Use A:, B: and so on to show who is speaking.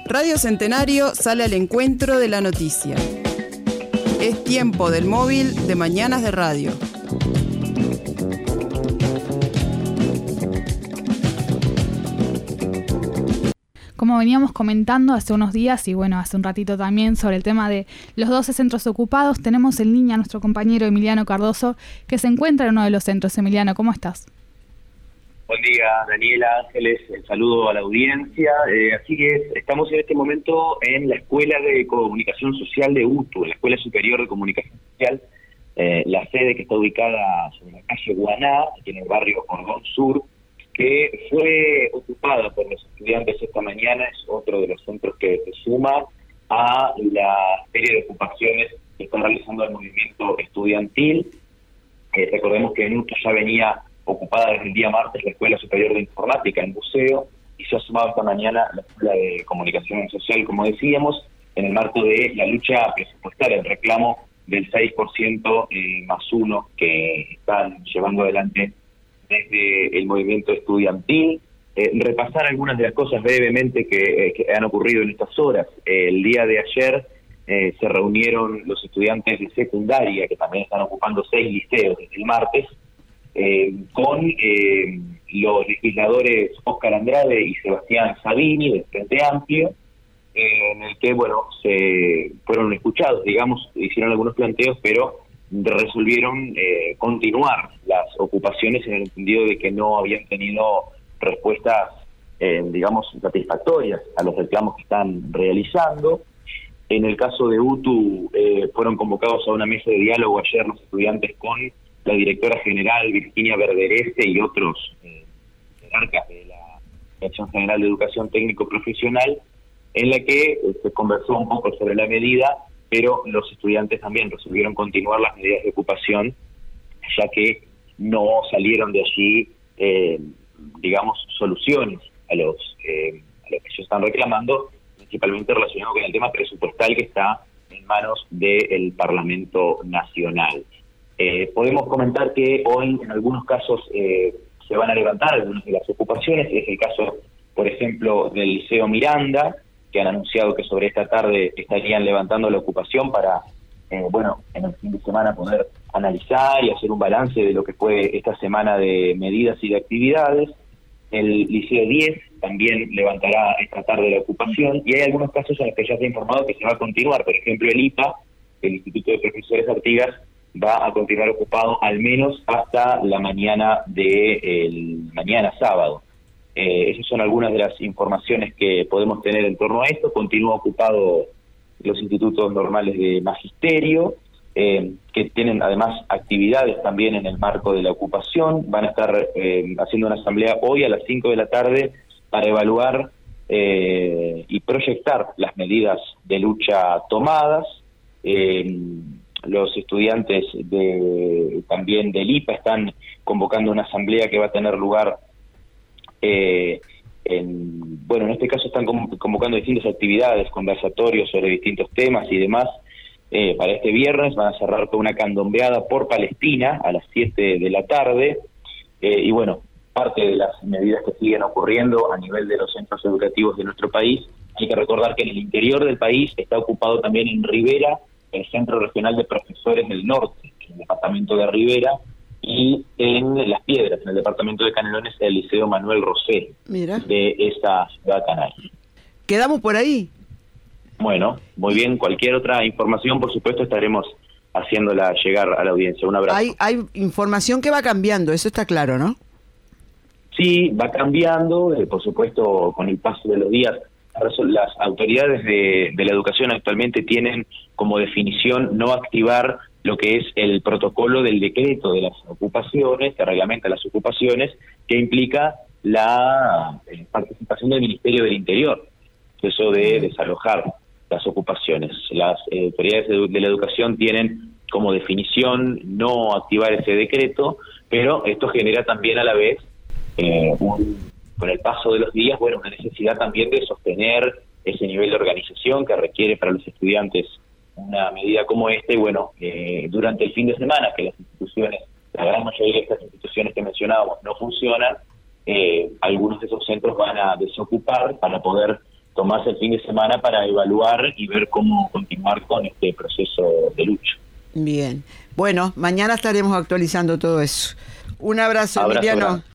A: Radio Centenario sale al encuentro de la noticia. Es tiempo del móvil de Mañanas de Radio.
B: Como veníamos comentando hace unos días y bueno, hace un ratito también sobre el tema de los 12 centros ocupados, tenemos en línea a nuestro compañero Emiliano Cardoso, que se encuentra en uno de los centros. Emiliano, ¿cómo estás?
C: Buen día, Daniela, Ángeles, el saludo a la audiencia. Así que estamos en este momento en la Escuela de Comunicación Social de UTU, la Escuela Superior de Comunicación Social, la sede que está ubicada sobre la calle Guaná, aquí en el barrio Cordón Sur, que fue ocupada por los estudiantes esta mañana. Es otro de los centros que se suma a la serie de ocupaciones que está realizando el movimiento estudiantil. Recordemos que en UTU ya venía ocupada desde el día martes la Escuela Superior de Informática en Buceo, y se ha sumado esta mañana la Escuela de Comunicación Social, como decíamos, en el marco de la lucha presupuestaria, el reclamo del 6% más 1 que están llevando adelante desde el movimiento estudiantil. Repasar algunas de las cosas brevemente que han ocurrido en estas horas. El día de ayer se reunieron los estudiantes de secundaria, que también están ocupando 6 liceos desde el martes, con los legisladores Óscar Andrade y Sebastián Sabini del Frente Amplio, en el que, bueno, se fueron escuchados, digamos, hicieron algunos planteos, pero resolvieron continuar las ocupaciones en el entendido de que no habían tenido respuestas, digamos, satisfactorias a los reclamos que están realizando. En el caso de UTU, fueron convocados a una mesa de diálogo ayer los estudiantes con la directora general Virginia Verderese y otros jerarcas de la Dirección General de Educación Técnico Profesional, en la que se conversó un poco sobre la medida, pero los estudiantes también resolvieron continuar las medidas de ocupación, ya que no salieron de allí, digamos, soluciones a lo que ellos están reclamando, principalmente relacionado con el tema presupuestal que está en manos del Parlamento Nacional. Podemos comentar que hoy en algunos casos se van a levantar algunas de las ocupaciones. Es el caso, por ejemplo, del Liceo Miranda, que han anunciado que sobre esta tarde estarían levantando la ocupación para, en el fin de semana poder analizar y hacer un balance de lo que fue esta semana de medidas y de actividades. El Liceo 10 también levantará esta tarde la ocupación, y hay algunos casos en los que ya se ha informado que se va a continuar. Por ejemplo, el IPA, el Instituto de Profesores Artigas, va a continuar ocupado al menos hasta la mañana de mañana sábado. Esas son algunas de las informaciones que podemos tener en torno a esto. Continúa ocupado los institutos normales de magisterio, que tienen además actividades también en el marco de la ocupación. Van a estar haciendo una asamblea hoy a las 5 de la tarde para evaluar y proyectar las medidas de lucha tomadas. Los estudiantes también del IPA están convocando una asamblea que va a tener lugar, en este caso están convocando distintas actividades, conversatorios sobre distintos temas y demás. Para este viernes van a cerrar con una candombeada por Palestina a las 7 de la tarde. Y bueno, parte de las medidas que siguen ocurriendo a nivel de los centros educativos de nuestro país. Hay que recordar que en el interior del país está ocupado también en Rivera el Centro Regional de Profesores del Norte, en el departamento de Rivera, y en Las Piedras, en el departamento de Canelones, el Liceo Manuel Rosé. Mira, de esta ciudad canal.
A: ¿Quedamos por ahí?
C: Bueno, muy bien. Cualquier otra información, por supuesto, estaremos haciéndola llegar a la audiencia. Un abrazo.
A: Hay información que va cambiando, eso está claro, ¿no?
C: Sí, va cambiando, por supuesto, con el paso de los días. Las autoridades de la educación actualmente tienen como definición no activar lo que es el protocolo del decreto de las ocupaciones, que reglamenta las ocupaciones, que implica la participación del Ministerio del Interior, eso de desalojar las ocupaciones. Las autoridades de la educación tienen como definición no activar ese decreto, pero esto genera también a la vez con el paso de los días, una necesidad también de sostener ese nivel de organización que requiere para los estudiantes una medida como esta. Y durante el fin de semana, que las instituciones, la gran mayoría de estas instituciones que mencionábamos no funcionan, algunos de esos centros van a desocupar para poder tomarse el fin de semana para evaluar y ver cómo continuar con este proceso de lucha.
D: Bien. Bueno, mañana estaremos actualizando todo eso. Un abrazo, Emiliano.
C: Grande.